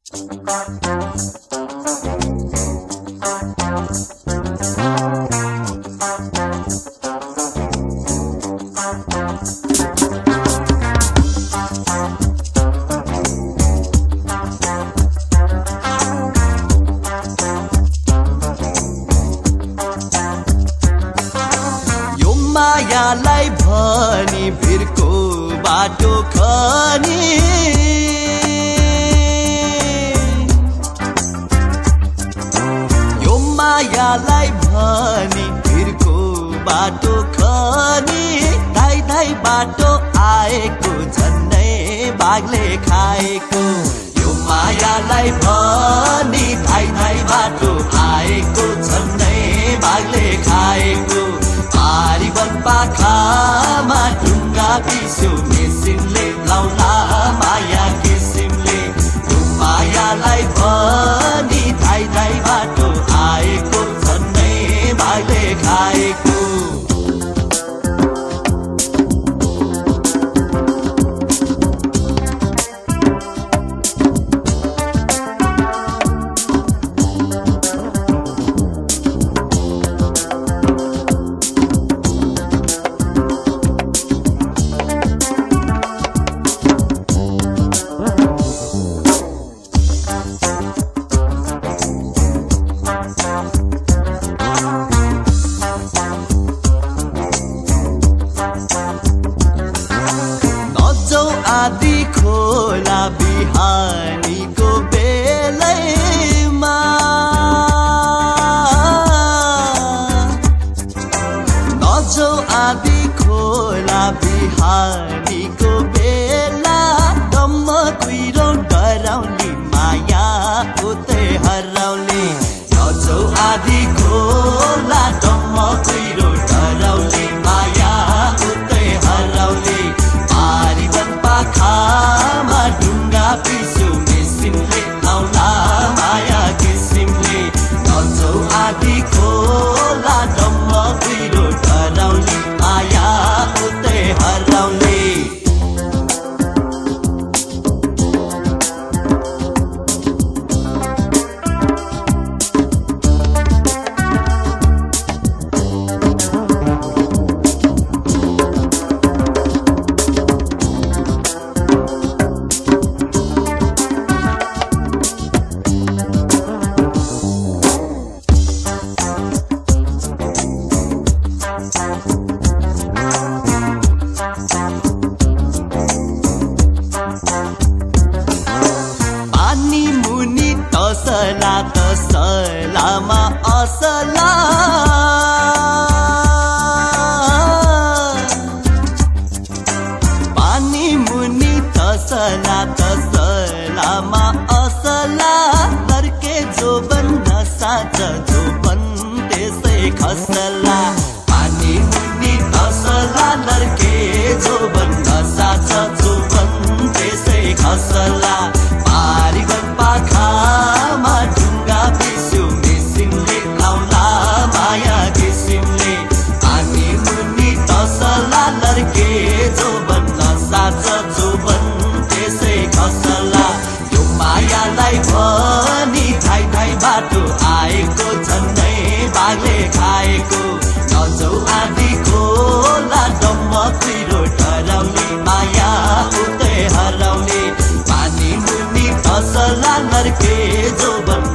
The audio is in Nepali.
मायालाई भनी भिरको बाटो खनी यो मायालाई भनी भिरको बाटो खनी धाइ धाइ बाटो आएको झन्नै बाघले खाएको यो मायालाई भनी धाइ धाइ बाटो आएको झन्नै बाघले खाएको पारीवन पाखामा ढुङ्गा पिस्यो मेसिनले लाउला माया किसिमले यो मायालाई भनी धाइ धाइ बाटो आएको झन्नै बाघले खाएको आदि खोला बिहानीको बेलैमा नजौ आदि खोला बिहानीको बेला दम्म कुइरो डराउने माया उतै हराउने नजौ आदि खोला दम्म कुइरो डराउने माया उतै हराउने पारीवन पाखामा ढुङ्गा पिस्यो मेसिनले लाउला माया किसिमले नजौ आदि खोला डम्म कुइरो डराउने माया उतै हराउने तसला तसलामा असला पानी मुनि तसला तसलामा असला लर्के जोबन नसाच जोबन त्यसै खसला पानी मुनि तसला लर्के जोबन नसाच जोबन त्यसै खसला पारीवन पाखामा ढुङ्गा पिस्यो मेसिनले लाउला माया किसिमले पानी मुनि तसला लर्के जोबन नसाच जोबन त्यसै खसला यो मायालाई भनी धाइ धाइ बाटो आएको झन्नै बाघले खाएको नजौ आदि खोला डम्म कुइरो डराउने माया उतै हराउने पानी मुनि तसला लर्के जोबन